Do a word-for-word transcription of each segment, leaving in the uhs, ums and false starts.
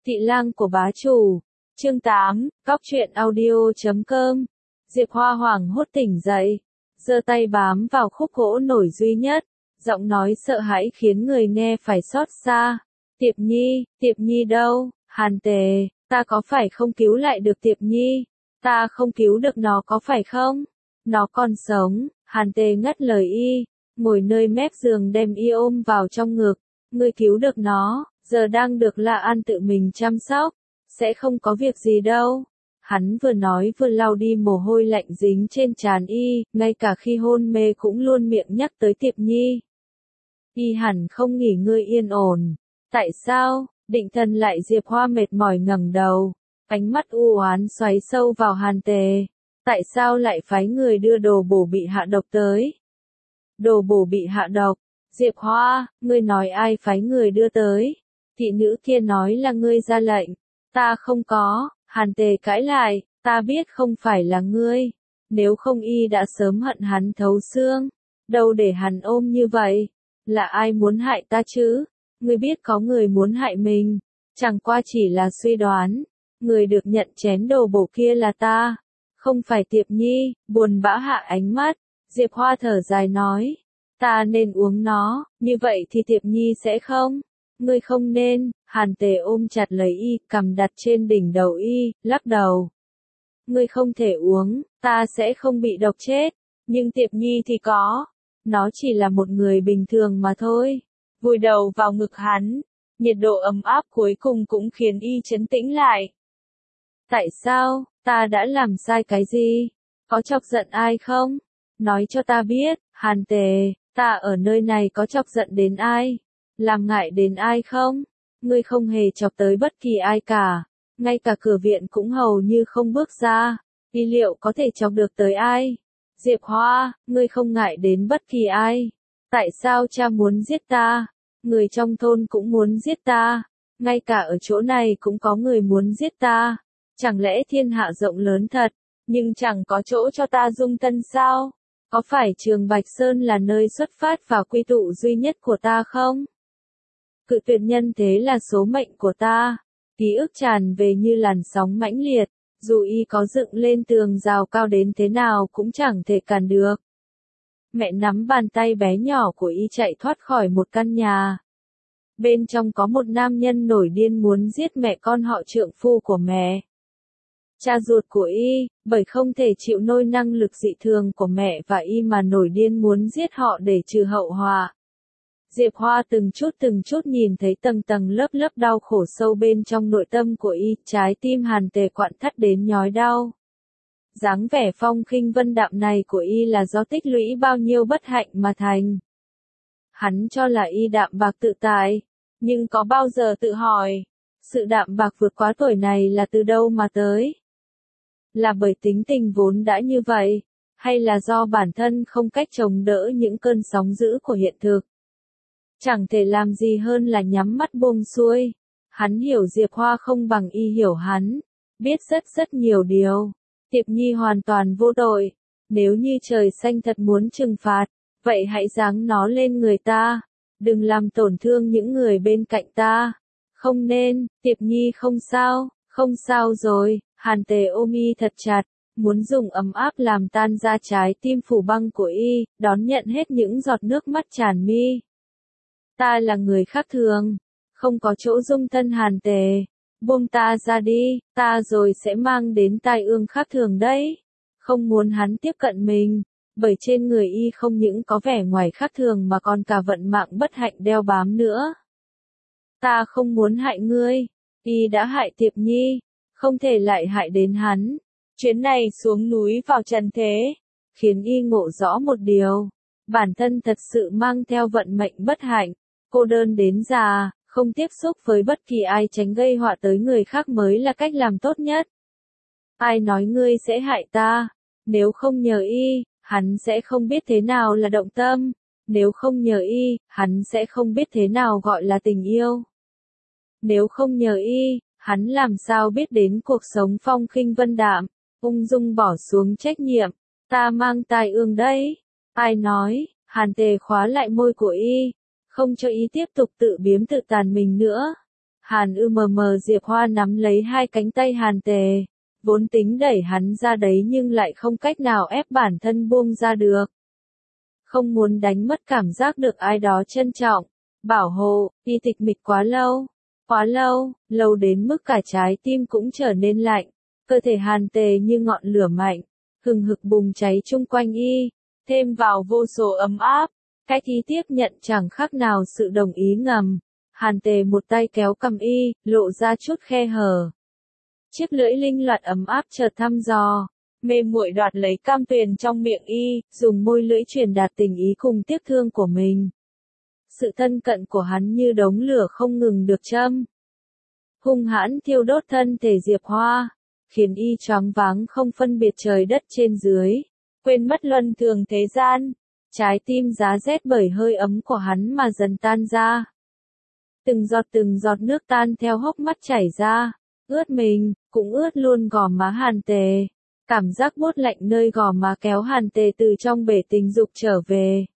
Thị lang của bá chủ. Chương tám, Cóc truyện audio chấm com. Diệp Hoa hoảng hốt tỉnh dậy, giơ tay bám vào khúc gỗ nổi duy nhất, giọng nói sợ hãi khiến người nghe phải xót xa. Tiệp Nhi, Tiệp Nhi đâu? Hàn Tề, ta có phải không cứu lại được Tiệp Nhi? Ta không cứu được nó có phải không? Nó còn sống. Hàn Tề ngắt lời y, ngồi nơi mép giường đem y ôm vào trong ngực. Ngươi cứu được nó, giờ đang được La An tự mình chăm sóc, sẽ không có việc gì đâu. Hắn vừa nói vừa lau đi mồ hôi lạnh dính trên trán y, ngay cả khi hôn mê cũng luôn miệng nhắc tới Tiệp Nhi. Y hẳn không nghỉ ngơi yên ổn. Tại sao? Định Thần lại Diệp Hoa mệt mỏi ngẩng đầu, ánh mắt u oán xoáy sâu vào Hàn Tề. Tại sao lại phái người đưa đồ bổ bị hạ độc tới? Đồ bổ bị hạ độc? Diệp Hoa, ngươi nói ai phái người đưa tới? Thị nữ kia nói là ngươi ra lệnh. Ta không có. Hàn Tề cãi lại, ta biết không phải là ngươi. Nếu không y đã sớm hận hắn thấu xương. Đâu để hắn ôm như vậy? Là ai muốn hại ta chứ? Ngươi biết có người muốn hại mình. Chẳng qua chỉ là suy đoán. Người được nhận chén đồ bổ kia là ta. Không phải Tiệp Nhi. Buồn bã hạ ánh mắt. Diệp Hoa thở dài nói. Ta nên uống nó, như vậy thì Tiệp Nhi sẽ không. Ngươi không nên. Hàn Tề ôm chặt lấy y, cầm đặt trên đỉnh đầu y, lắc đầu. Ngươi không thể uống, ta sẽ không bị độc chết. Nhưng Tiệp Nhi thì có. Nó chỉ là một người bình thường mà thôi. Vùi đầu vào ngực hắn, nhiệt độ ấm áp cuối cùng cũng khiến y trấn tĩnh lại. Tại sao? Ta đã làm sai cái gì? Có chọc giận ai không? Nói cho ta biết. Hàn Tề, ta ở nơi này có chọc giận đến ai? Làm ngại đến ai không? Ngươi không hề chọc tới bất kỳ ai cả. Ngay cả cửa viện cũng hầu như không bước ra. Y liệu có thể chọc được tới ai? Diệp Hoa, ngươi không ngại đến bất kỳ ai. Tại sao cha muốn giết ta? Người trong thôn cũng muốn giết ta. Ngay cả ở chỗ này cũng có người muốn giết ta. Chẳng lẽ thiên hạ rộng lớn thật, nhưng chẳng có chỗ cho ta dung thân sao? Có phải Trường Bạch Sơn là nơi xuất phát và quy tụ duy nhất của ta không? Cự tuyệt nhân thế là số mệnh của ta. Ký ức tràn về như làn sóng mãnh liệt, dù y có dựng lên tường rào cao đến thế nào cũng chẳng thể cản được. Mẹ nắm bàn tay bé nhỏ của y chạy thoát khỏi một căn nhà. Bên trong có một nam nhân nổi điên muốn giết mẹ con họ trượng phu của mẹ. Cha ruột của y, bởi không thể chịu nôi năng lực dị thường của mẹ và y mà nổi điên muốn giết họ để trừ hậu họa. Diệp Hoa từng chút từng chút nhìn thấy tầng tầng lớp lớp đau khổ sâu bên trong nội tâm của y, trái tim Hàn Tề quặn thắt đến nhói đau. Dáng vẻ phong khinh vân đạm này của y là do tích lũy bao nhiêu bất hạnh mà thành. Hắn cho là y đạm bạc tự tại, nhưng có bao giờ tự hỏi, sự đạm bạc vượt quá tuổi này là từ đâu mà tới? Là bởi tính tình vốn đã như vậy, hay là do bản thân không cách chống đỡ những cơn sóng dữ của hiện thực? Chẳng thể làm gì hơn là nhắm mắt buông xuôi. Hắn hiểu Diệp Hoa không bằng y hiểu hắn, biết rất rất nhiều điều. Tiệp Nhi hoàn toàn vô tội. Nếu như trời xanh thật muốn trừng phạt, vậy hãy giáng nó lên người ta. Đừng làm tổn thương những người bên cạnh ta. Không nên. Tiệp Nhi không sao, không sao rồi. Hàn Tề ôm y thật chặt, muốn dùng ấm áp làm tan ra trái tim phủ băng của y, đón nhận hết những giọt nước mắt tràn mi. Ta là người khác thường, không có chỗ dung thân. Hàn Tề, buông ta ra đi, ta rồi sẽ mang đến tai ương khác thường đấy. Không muốn hắn tiếp cận mình, bởi trên người y không những có vẻ ngoài khác thường mà còn cả vận mạng bất hạnh đeo bám nữa. Ta không muốn hại ngươi, y đã hại Tiệp Nhi, không thể lại hại đến hắn. Chuyến này xuống núi vào trần thế, khiến y ngộ rõ một điều, bản thân thật sự mang theo vận mệnh bất hạnh, cô đơn đến già, không tiếp xúc với bất kỳ ai, tránh gây họa tới người khác mới là cách làm tốt nhất. Ai nói ngươi sẽ hại ta? Nếu không nhờ y, hắn sẽ không biết thế nào là động tâm. Nếu không nhờ y, hắn sẽ không biết thế nào gọi là tình yêu. Nếu không nhờ y, hắn làm sao biết đến cuộc sống phong khinh vân đạm, ung dung bỏ xuống trách nhiệm. Ta mang tai ương đấy. Ai nói? Hàn Tề khóa lại môi của y, không cho y tiếp tục tự biếm tự tàn mình nữa. Hàn ư mờ mờ Diệp Hoa nắm lấy hai cánh tay Hàn Tề, vốn tính đẩy hắn ra đấy nhưng lại không cách nào ép bản thân buông ra được. Không muốn đánh mất cảm giác được ai đó trân trọng, bảo hộ, y tịch mịch quá lâu, quá lâu, lâu đến mức cả trái tim cũng trở nên lạnh, cơ thể Hàn Tề như ngọn lửa mạnh, hừng hực bùng cháy chung quanh y, thêm vào vô số ấm áp, cách y tiếp nhận chẳng khác nào sự đồng ý ngầm. Hàn Tề một tay kéo cầm y, lộ ra chút khe hở. Chiếc lưỡi linh loạt ấm áp chợt thăm dò, mê muội đoạt lấy cam tuyền trong miệng y, dùng môi lưỡi truyền đạt tình ý cùng tiếc thương của mình. Sự thân cận của hắn như đống lửa không ngừng được châm. Hung hãn thiêu đốt thân thể Diệp Hoa, khiến y choáng váng không phân biệt trời đất trên dưới, quên mất luân thường thế gian, trái tim giá rét bởi hơi ấm của hắn mà dần tan ra. Từng giọt từng giọt nước tan theo hốc mắt chảy ra, ướt mình, cũng ướt luôn gò má Hàn Tề. Cảm giác buốt lạnh nơi gò má kéo Hàn Tề từ trong bể tình dục trở về.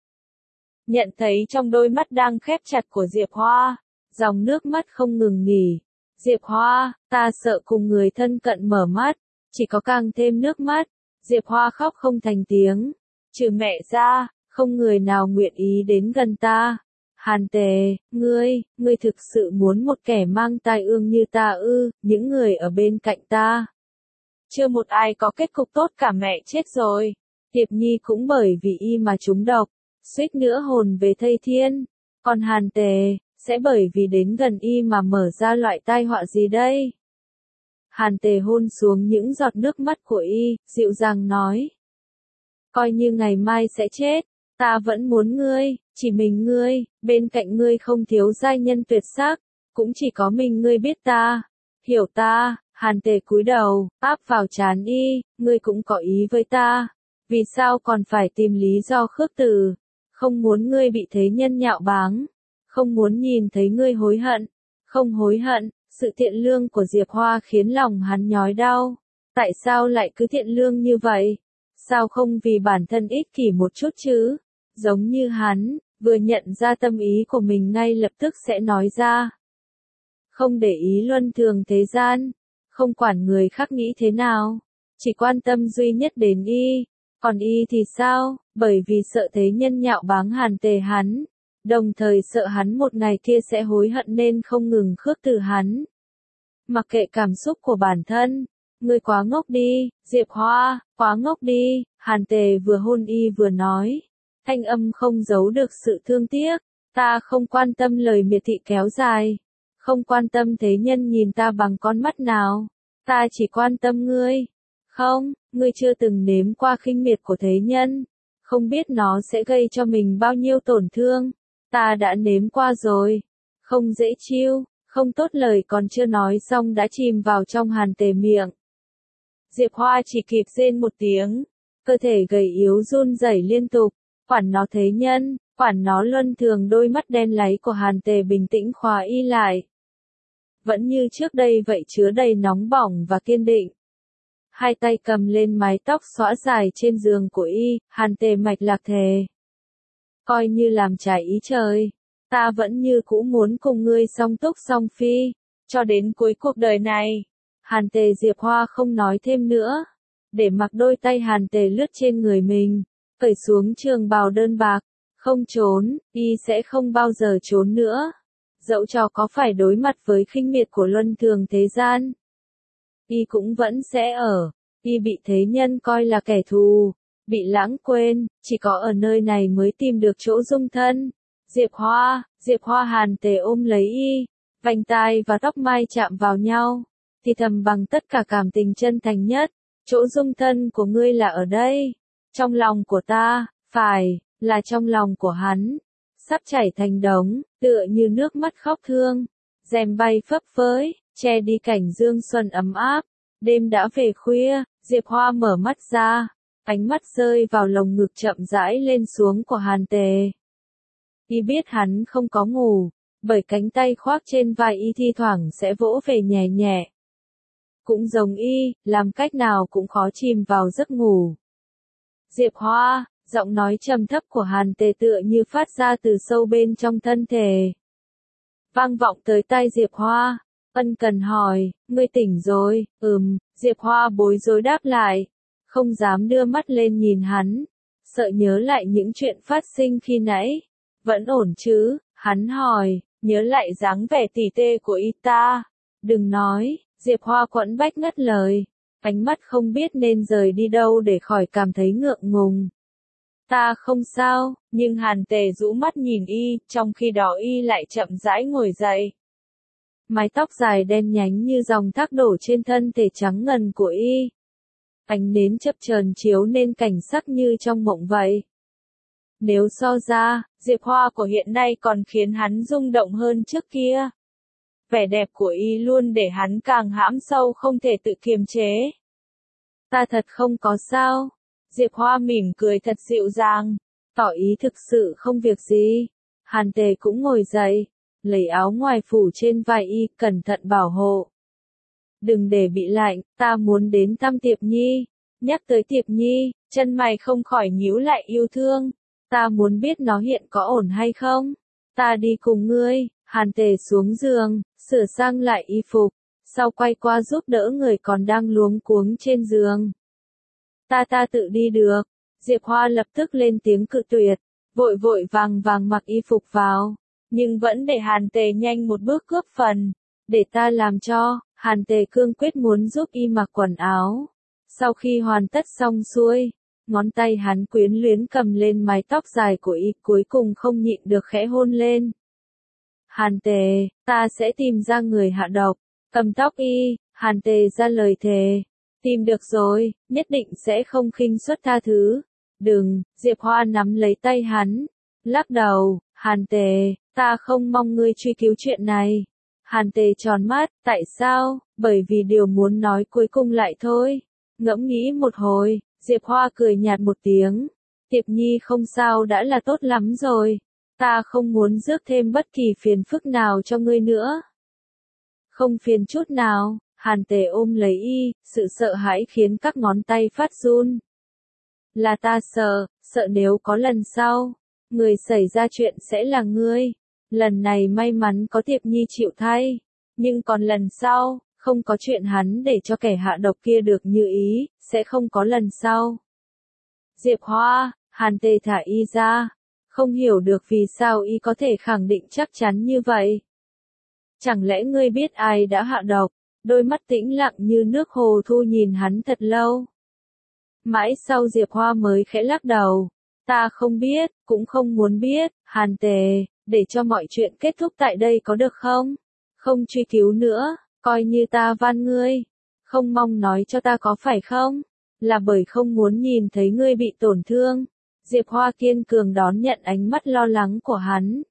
Nhận thấy trong đôi mắt đang khép chặt của Diệp Hoa, dòng nước mắt không ngừng nghỉ. Diệp Hoa, ta sợ cùng người thân cận mở mắt, chỉ có càng thêm nước mắt. Diệp Hoa khóc không thành tiếng, trừ mẹ ra, không người nào nguyện ý đến gần ta. Hàn Tề, ngươi, ngươi thực sự muốn một kẻ mang tai ương như ta ư, những người ở bên cạnh ta. Chưa một ai có kết cục tốt cả, mẹ chết rồi. Tiệp Nhi cũng bởi vì y mà trúng độc, suýt nữa hồn về thây thiên. Còn Hàn Tề, sẽ bởi vì đến gần y mà mở ra loại tai họa gì đây? Hàn Tề hôn xuống những giọt nước mắt của y, dịu dàng nói. Coi như ngày mai sẽ chết, ta vẫn muốn ngươi, chỉ mình ngươi, bên cạnh ngươi không thiếu giai nhân tuyệt sắc, cũng chỉ có mình ngươi biết ta, hiểu ta. Hàn Tề cúi đầu, áp vào trán y, ngươi cũng có ý với ta, vì sao còn phải tìm lý do khước từ, không muốn ngươi bị thế nhân nhạo báng, không muốn nhìn thấy ngươi hối hận, không hối hận. Sự thiện lương của Diệp Hoa khiến lòng hắn nhói đau, tại sao lại cứ thiện lương như vậy, sao không vì bản thân ích kỷ một chút chứ, giống như hắn, vừa nhận ra tâm ý của mình ngay lập tức sẽ nói ra. Không để ý luân thường thế gian, không quản người khác nghĩ thế nào, chỉ quan tâm duy nhất đến y, còn y thì sao, bởi vì sợ thế nhân nhạo báng Hàn Tề hắn, đồng thời sợ hắn một ngày kia sẽ hối hận nên không ngừng khước từ hắn. Mặc kệ cảm xúc của bản thân, ngươi quá ngốc đi, Diệp Hoa, quá ngốc đi, Hàn Tề vừa hôn y vừa nói, thanh âm không giấu được sự thương tiếc, ta không quan tâm lời miệt thị kéo dài. Không quan tâm thế nhân nhìn ta bằng con mắt nào, ta chỉ quan tâm ngươi. Không, ngươi chưa từng nếm qua khinh miệt của thế nhân, không biết nó sẽ gây cho mình bao nhiêu tổn thương. Ta đã nếm qua rồi, không dễ chịu, không tốt, lời còn chưa nói xong đã chìm vào trong Hàn Tề miệng. Diệp Hoa chỉ kịp rên một tiếng, cơ thể gầy yếu run rẩy liên tục, quản nó thế nhân, quản nó luân thường. Đôi mắt đen láy của Hàn Tề bình tĩnh khóa y lại. Vẫn như trước đây vậy, chứa đầy nóng bỏng và kiên định. Hai tay cầm lên mái tóc xõa dài trên giường của y, Hàn Tề mạch lạc thề. Coi như làm trái ý trời, ta vẫn như cũ muốn cùng ngươi song túc song phi, cho đến cuối cuộc đời này. Hàn Tề Diệp Hoa không nói thêm nữa, để mặc đôi tay Hàn Tề lướt trên người mình, cởi xuống trường bào đơn bạc, không trốn, y sẽ không bao giờ trốn nữa. Dẫu cho có phải đối mặt với khinh miệt của luân thường thế gian, y cũng vẫn sẽ ở. Y bị thế nhân coi là kẻ thù, bị lãng quên, chỉ có ở nơi này mới tìm được chỗ dung thân. Diệp Hoa, Diệp Hoa. Hàn Tề ôm lấy y, vành tai và tóc mai chạm vào nhau, thì thầm bằng tất cả cảm tình chân thành nhất, chỗ dung thân của ngươi là ở đây, trong lòng của ta, phải, là trong lòng của hắn, sắp chảy thành đống, tựa như nước mắt khóc thương, rèm bay phấp phới, che đi cảnh dương xuân ấm áp. Đêm đã về khuya, Diệp Hoa mở mắt ra, ánh mắt rơi vào lồng ngực chậm rãi lên xuống của Hàn Tề. Y biết hắn không có ngủ, bởi cánh tay khoác trên vai y thi thoảng sẽ vỗ về nhẹ nhẹ. Cũng giống y, làm cách nào cũng khó chìm vào giấc ngủ. Diệp Hoa, giọng nói trầm thấp của Hàn Tề tựa như phát ra từ sâu bên trong thân thể. vang vọng tới tai Diệp Hoa. Ân cần hỏi, ngươi tỉnh rồi, ừm, Diệp Hoa bối rối đáp lại, không dám đưa mắt lên nhìn hắn, sợ nhớ lại những chuyện phát sinh khi nãy. Vẫn ổn chứ, hắn hỏi, nhớ lại dáng vẻ tỉ tê của y ta. Đừng nói, Diệp Hoa quẫn bách ngắt lời, ánh mắt không biết nên rời đi đâu để khỏi cảm thấy ngượng ngùng. Ta không sao, nhưng Hàn Tề rũ mắt nhìn y, trong khi đó y lại chậm rãi ngồi dậy. Mái tóc dài đen nhánh như dòng thác đổ trên thân thể trắng ngần của y. Ánh nến chập chờn chiếu nên cảnh sắc như trong mộng vậy. Nếu so ra, Diệp Hoa của hiện nay còn khiến hắn rung động hơn trước kia. Vẻ đẹp của y luôn để hắn càng hãm sâu không thể tự kiềm chế. Ta thật không có sao. Diệp Hoa mỉm cười thật dịu dàng, tỏ ý thực sự không việc gì. Hàn Tề cũng ngồi dậy, lấy áo ngoài phủ trên vai y, cẩn thận bảo hộ. Đừng để bị lạnh, ta muốn đến thăm Tiệp Nhi. Nhắc tới Tiệp Nhi, chân mày không khỏi nhíu lại yêu thương. Ta muốn biết nó hiện có ổn hay không. Ta đi cùng ngươi. Hàn Tề xuống giường, sửa sang lại y phục, sau quay qua giúp đỡ người còn đang luống cuống trên giường. Ta ta tự đi được. Diệp Hoa lập tức lên tiếng cự tuyệt, vội vội vàng vàng mặc y phục vào, nhưng vẫn để Hàn Tề nhanh một bước cướp phần. Để ta làm cho. Hàn Tề cương quyết muốn giúp y mặc quần áo. Sau khi hoàn tất xong xuôi, ngón tay hắn quyến luyến cầm lên mái tóc dài của y, cuối cùng không nhịn được khẽ hôn lên. Hàn Tề, ta sẽ tìm ra người hạ độc. Cầm tóc y, Hàn Tề ra lời thề. Tìm được rồi, nhất định sẽ không khinh suất tha thứ. Đừng, Diệp Hoa nắm lấy tay hắn. Lắc đầu, Hàn Tề, ta không mong ngươi truy cứu chuyện này. Hàn Tề tròn mắt, tại sao? Bởi vì điều muốn nói cuối cùng lại thôi. Ngẫm nghĩ một hồi, Diệp Hoa cười nhạt một tiếng. Tiệp Nhi không sao đã là tốt lắm rồi. Ta không muốn rước thêm bất kỳ phiền phức nào cho ngươi nữa. Không phiền chút nào. Hàn Tề ôm lấy y, sự sợ hãi khiến các ngón tay phát run. Là ta sợ, sợ nếu có lần sau, người xảy ra chuyện sẽ là ngươi. Lần này may mắn có Tiệp Nhi chịu thay, nhưng còn lần sau, không có chuyện hắn để cho kẻ hạ độc kia được như ý, sẽ không có lần sau. Diệp Hoa, Hàn Tề thả y ra, không hiểu được vì sao y có thể khẳng định chắc chắn như vậy. Chẳng lẽ ngươi biết ai đã hạ độc? Đôi mắt tĩnh lặng như nước hồ thu nhìn hắn thật lâu. Mãi sau Diệp Hoa mới khẽ lắc đầu. Ta không biết, cũng không muốn biết. Hàn Tề, để cho mọi chuyện kết thúc tại đây có được không? Không truy cứu nữa, coi như ta van ngươi. Không mong nói cho ta có phải không? Là bởi không muốn nhìn thấy ngươi bị tổn thương. Diệp Hoa kiên cường đón nhận ánh mắt lo lắng của hắn.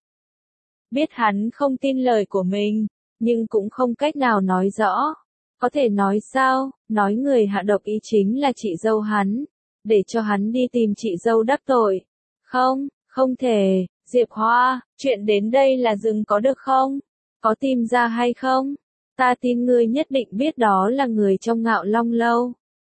Biết hắn không tin lời của mình, nhưng cũng không cách nào nói rõ. Có thể nói sao, nói người hạ độc ý chính là chị dâu hắn, để cho hắn đi tìm chị dâu đắc tội. Không, không thể, Diệp Hoa, chuyện đến đây là dừng có được không? Có tìm ra hay không? Ta tin ngươi nhất định biết đó là người trong Ngạo Long Lâu.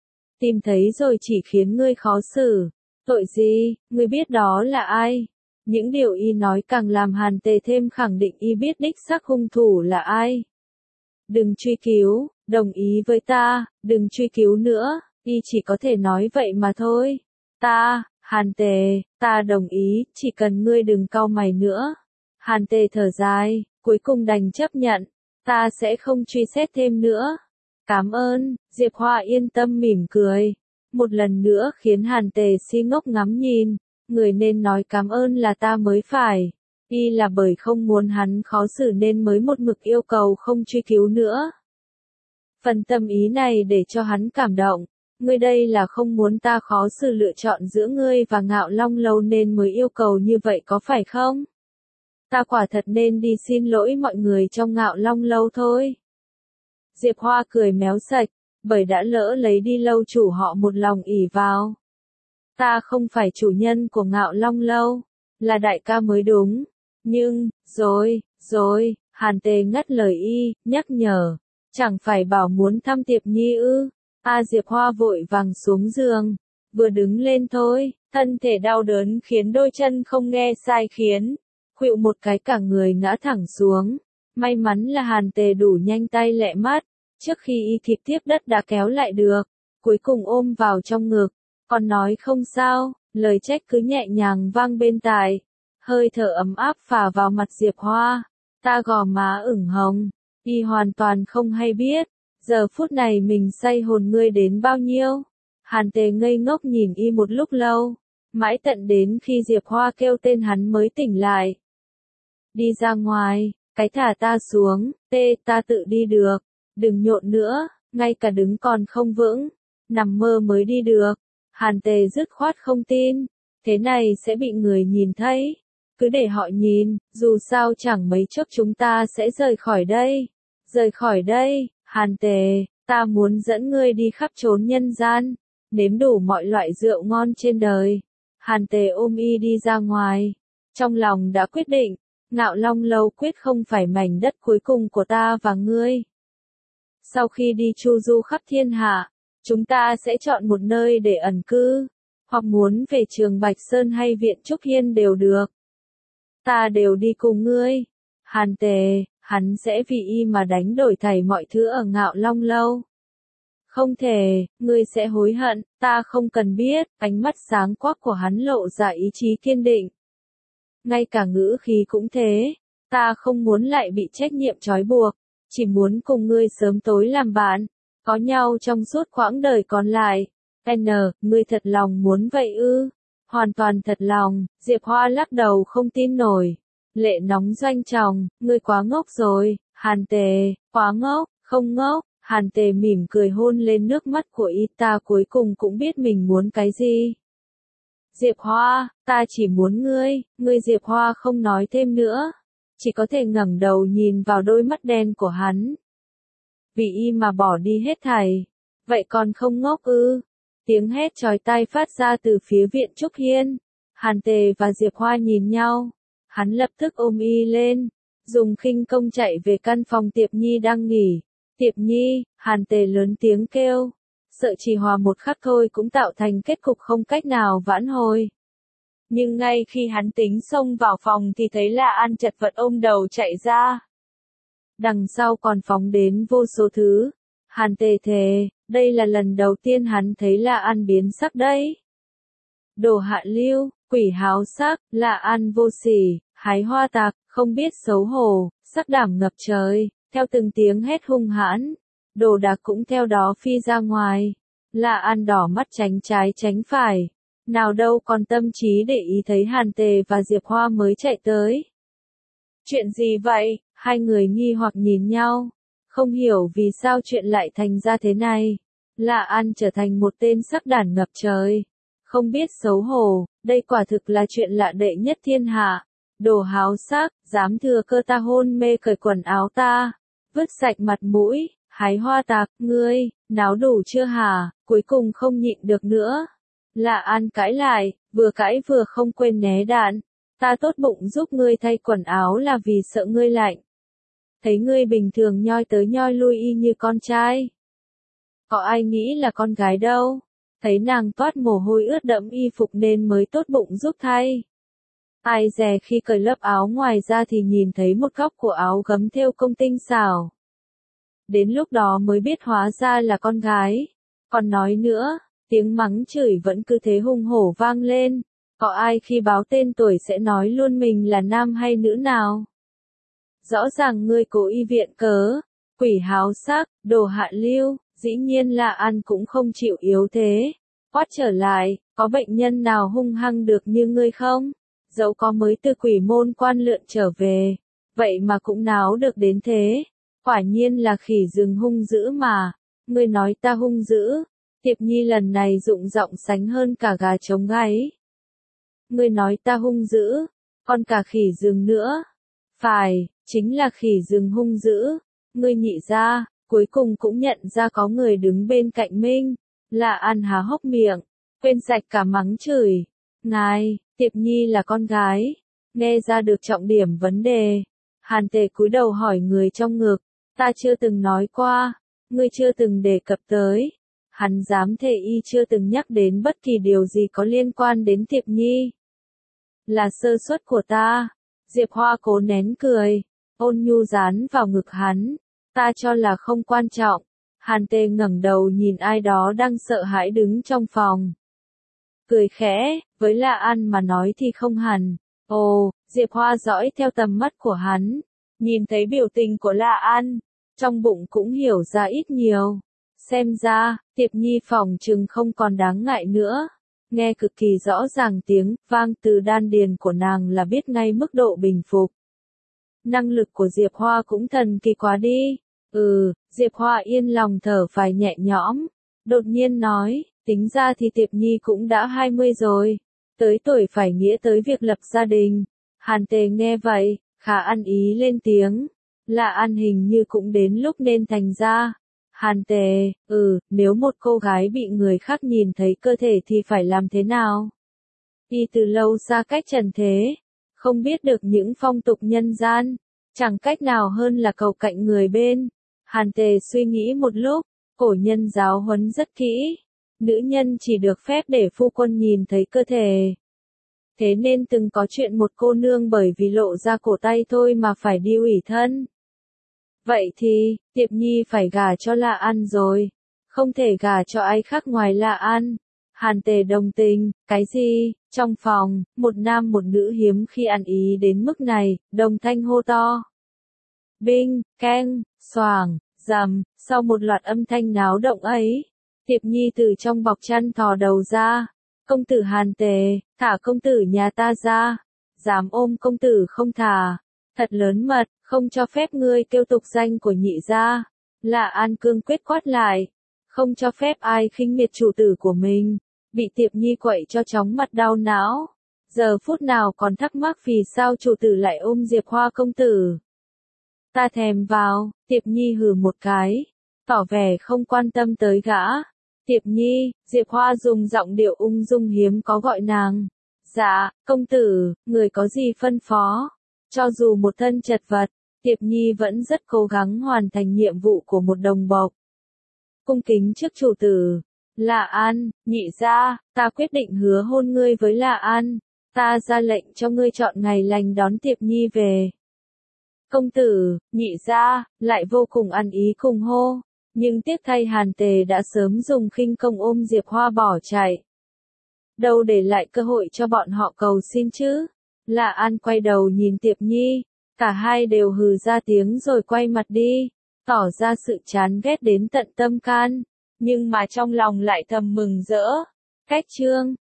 Tìm thấy rồi chỉ khiến ngươi khó xử. Tội gì, ngươi biết đó là ai? Những điều y nói càng làm Hàn Tề thêm khẳng định y biết đích xác hung thủ là ai. Đừng truy cứu, đồng ý với ta, đừng truy cứu nữa, y chỉ có thể nói vậy mà thôi. Ta, Hàn Tề, ta đồng ý, chỉ cần ngươi đừng cau mày nữa. Hàn Tề thở dài, cuối cùng đành chấp nhận, ta sẽ không truy xét thêm nữa. Cảm ơn, Diệp Hoa yên tâm mỉm cười. Một lần nữa khiến Hàn Tề si ngốc ngắm nhìn, người nên nói cảm ơn là ta mới phải. Y là bởi không muốn hắn khó xử nên mới một mực yêu cầu không truy cứu nữa. Phần tâm ý này để cho hắn cảm động. Ngươi đây là không muốn ta khó xử lựa chọn giữa ngươi và Ngạo Long Lâu nên mới yêu cầu như vậy có phải không? Ta quả thật nên đi xin lỗi mọi người trong Ngạo Long Lâu thôi. Diệp Hoa cười méo sạch, bởi đã lỡ lấy đi lâu chủ họ một lòng ỷ vào. Ta không phải chủ nhân của Ngạo Long Lâu, là đại ca mới đúng. Nhưng, rồi, rồi, Hàn Tề ngắt lời y, nhắc nhở, chẳng phải bảo muốn thăm Tiệp Nhi ư? A Diệp Hoa vội vàng xuống giường, vừa đứng lên thôi, thân thể đau đớn khiến đôi chân không nghe sai khiến, khuỵu một cái cả người ngã thẳng xuống. May mắn là Hàn Tề đủ nhanh tay lẹ mắt, trước khi y kịp tiếp đất đã kéo lại được, cuối cùng ôm vào trong ngực, còn nói không sao, lời trách cứ nhẹ nhàng vang bên tai, hơi thở ấm áp phả vào mặt Diệp Hoa, ta gò má ửng hồng, y hoàn toàn không hay biết, giờ phút này mình say hồn ngươi đến bao nhiêu. Hàn Tề ngây ngốc nhìn y một lúc lâu, mãi tận đến khi Diệp Hoa kêu tên hắn mới tỉnh lại. Đi ra ngoài, cái thả ta xuống, tê ta tự đi được, đừng nhộn nữa, ngay cả đứng còn không vững, nằm mơ mới đi được. Hàn Tề dứt khoát không tin, thế này sẽ bị người nhìn thấy, cứ để họ nhìn, dù sao chẳng mấy chốc chúng ta sẽ rời khỏi đây. Rời khỏi đây, Hàn Tề, ta muốn dẫn ngươi đi khắp chốn nhân gian, nếm đủ mọi loại rượu ngon trên đời. Hàn Tề ôm y đi ra ngoài, trong lòng đã quyết định, Ngạo Long Lâu quyết không phải mảnh đất cuối cùng của ta và ngươi. Sau khi đi chu du khắp thiên hạ, chúng ta sẽ chọn một nơi để ẩn cư, hoặc muốn về Trường Bạch Sơn hay Viện Trúc Hiên đều được. Ta đều đi cùng ngươi. Hàn Tề, hắn sẽ vì y mà đánh đổi thảy mọi thứ ở Ngạo Long Lâu. Không thể, ngươi sẽ hối hận, ta không cần biết, ánh mắt sáng quắc của hắn lộ ra ý chí kiên định. Ngay cả ngữ khí cũng thế, ta không muốn lại bị trách nhiệm trói buộc, chỉ muốn cùng ngươi sớm tối làm bạn, có nhau trong suốt quãng đời còn lại. N, ngươi thật lòng muốn vậy ư? Hoàn toàn thật lòng, Diệp Hoa lắc đầu không tin nổi. Lệ nóng doanh tròng, ngươi quá ngốc rồi, Hàn Tề, quá ngốc, không ngốc. Hàn Tề mỉm cười hôn lên nước mắt của y, ta cuối cùng cũng biết mình muốn cái gì. Diệp Hoa, ta chỉ muốn ngươi, ngươi Diệp Hoa không nói thêm nữa, chỉ có thể ngẩng đầu nhìn vào đôi mắt đen của hắn. Vì y mà bỏ đi hết thảy, vậy còn không ngốc ư? Tiếng hét chói tai phát ra từ phía Viện Trúc Hiên. Hàn Tề và Diệp Hoa nhìn nhau, hắn lập tức ôm y lên, dùng khinh công chạy về căn phòng Tiệp Nhi đang nghỉ. Tiệp Nhi, Hàn Tề lớn tiếng kêu, sợ chỉ hòa một khắc thôi cũng tạo thành kết cục không cách nào vãn hồi. Nhưng ngay khi hắn tính xông vào phòng thì thấy La An chật vật ôm đầu chạy ra. Đằng sau còn phóng đến vô số thứ. Hàn Tề thề, đây là lần đầu tiên hắn thấy La An biến sắc đấy. Đồ hạ lưu, quỷ háo sắc, La An vô sỉ, hái hoa tạc, không biết xấu hổ, sắc đảm ngập trời. Theo từng tiếng hét hung hãn, đồ đạc cũng theo đó phi ra ngoài. La An đỏ mắt tránh trái tránh phải, nào đâu còn tâm trí để ý thấy Hàn Tề và Diệp Hoa mới chạy tới. Chuyện gì vậy? Hai người nghi hoặc nhìn nhau, không hiểu vì sao chuyện lại thành ra thế này. La An trở thành một tên sắc đản ngập trời, không biết xấu hổ, đây quả thực là chuyện lạ đệ nhất thiên hạ. Đồ háo sắc, dám thừa cơ ta hôn mê cởi quần áo ta, vứt sạch mặt mũi, hái hoa tạc, ngươi, náo đủ chưa hả? Cuối cùng không nhịn được nữa. La An cãi lại, vừa cãi vừa không quên né đạn. Ta tốt bụng giúp ngươi thay quần áo là vì sợ ngươi lạnh. Thấy ngươi bình thường nhoi tới nhoi lui y như con trai. Có ai nghĩ là con gái đâu. Thấy nàng toát mồ hôi ướt đẫm y phục nên mới tốt bụng giúp thay. Ai dè khi cởi lớp áo ngoài ra thì nhìn thấy một góc của áo gấm thêu công tinh xảo. Đến lúc đó mới biết hóa ra là con gái. Còn nói nữa, tiếng mắng chửi vẫn cứ thế hùng hổ vang lên. Có ai khi báo tên tuổi sẽ nói luôn mình là nam hay nữ nào? Rõ ràng ngươi cố ý viện cớ, quỷ háo sắc, đồ hạ lưu, dĩ nhiên La An cũng không chịu yếu thế. Quát trở lại, có bệnh nhân nào hung hăng được như ngươi không? Dẫu có mới từ quỷ môn quan lượn trở về, vậy mà cũng náo được đến thế. Quả nhiên là khỉ rừng hung dữ mà. Ngươi nói ta hung dữ. Tiệp Nhi lần này dụng giọng sánh hơn cả gà trống gáy. Ngươi nói ta hung dữ, còn cả khỉ rừng nữa. Phải, chính là khỉ rừng hung dữ. Ngươi nhị ra, cuối cùng cũng nhận ra có người đứng bên cạnh mình. La An há hốc miệng, quên sạch cả mắng chửi. Ngài, Tiệp Nhi là con gái. Nghe ra được trọng điểm vấn đề. Hàn Tề cúi đầu hỏi người trong ngực. Ta chưa từng nói qua. Ngươi chưa từng đề cập tới. Hắn dám thề y chưa từng nhắc đến bất kỳ điều gì có liên quan đến Tiệp Nhi. Là sơ suất của ta. Diệp Hoa cố nén cười. ôn nhu dán vào ngực hắn. Ta cho là không quan trọng. Hàn Tề ngẩng đầu nhìn ai đó đang sợ hãi đứng trong phòng. Cười khẽ, với La An mà nói thì không hẳn. Ồ, Diệp Hoa dõi theo tầm mắt của hắn. Nhìn thấy biểu tình của La An, trong bụng cũng hiểu ra ít nhiều. Xem ra, Tiệp Nhi phòng chừng không còn đáng ngại nữa. Nghe cực kỳ rõ ràng tiếng vang từ đan điền của nàng là biết ngay mức độ bình phục. Năng lực của Diệp Hoa cũng thần kỳ quá đi. Ừ, Diệp Hoa yên lòng thở phào nhẹ nhõm. Đột nhiên nói, tính ra thì Tiệp Nhi cũng đã hai mươi rồi. Tới tuổi phải nghĩa tới việc lập gia đình. Hàn Tề nghe vậy, khá ăn ý lên tiếng. La An hình như cũng đến lúc nên thành ra. Hàn Tề, ừ, nếu một cô gái bị người khác nhìn thấy cơ thể thì phải làm thế nào? Y từ lâu xa cách trần thế, không biết được những phong tục nhân gian, chẳng cách nào hơn là cầu cạnh người bên. Hàn Tề suy nghĩ một lúc, cổ nhân giáo huấn rất kỹ, nữ nhân chỉ được phép để phu quân nhìn thấy cơ thể. Thế nên từng có chuyện một cô nương bởi vì lộ ra cổ tay thôi mà phải đi ủy thân. Vậy thì, Tiệp Nhi phải gả cho La An rồi. Không thể gả cho ai khác ngoài La An. Hàn Tề đồng tình, cái gì? Trong phòng, một nam một nữ hiếm khi ăn ý đến mức này, đồng thanh hô to. Binh, keng, xoàng, rầm, sau một loạt âm thanh náo động ấy, Tiệp Nhi từ trong bọc chăn thò đầu ra. Công tử Hàn Tề, thả công tử nhà ta ra. Dám ôm công tử không thả. Thật lớn mật, không cho phép ngươi kêu tục danh của nhị gia. La An cương quyết quát lại. Không cho phép ai khinh miệt chủ tử của mình. Bị Tiệp Nhi quậy cho chóng mặt đau não. Giờ phút nào còn thắc mắc vì sao chủ tử lại ôm Diệp Hoa công tử. Ta thèm vào, Tiệp Nhi hừ một cái. Tỏ vẻ không quan tâm tới gã. Tiệp Nhi, Diệp Hoa dùng giọng điệu ung dung hiếm có gọi nàng. Dạ, công tử, người có gì phân phó? Cho dù một thân chật vật, Tiệp Nhi vẫn rất cố gắng hoàn thành nhiệm vụ của một đồng bộc. Cung kính trước chủ tử. La An, nhị gia, ta quyết định hứa hôn ngươi với La An. Ta ra lệnh cho ngươi chọn ngày lành đón Tiệp Nhi về. Công tử, nhị gia, lại vô cùng ăn ý cùng hô. Nhưng tiếc thay Hàn Tề đã sớm dùng khinh công ôm Diệp Hoa bỏ chạy. Đâu để lại cơ hội cho bọn họ cầu xin chứ? La An quay đầu nhìn Tiệp Nhi, cả hai đều hừ ra tiếng rồi quay mặt đi, tỏ ra sự chán ghét đến tận tâm can, nhưng mà trong lòng lại thầm mừng rỡ. Cách chương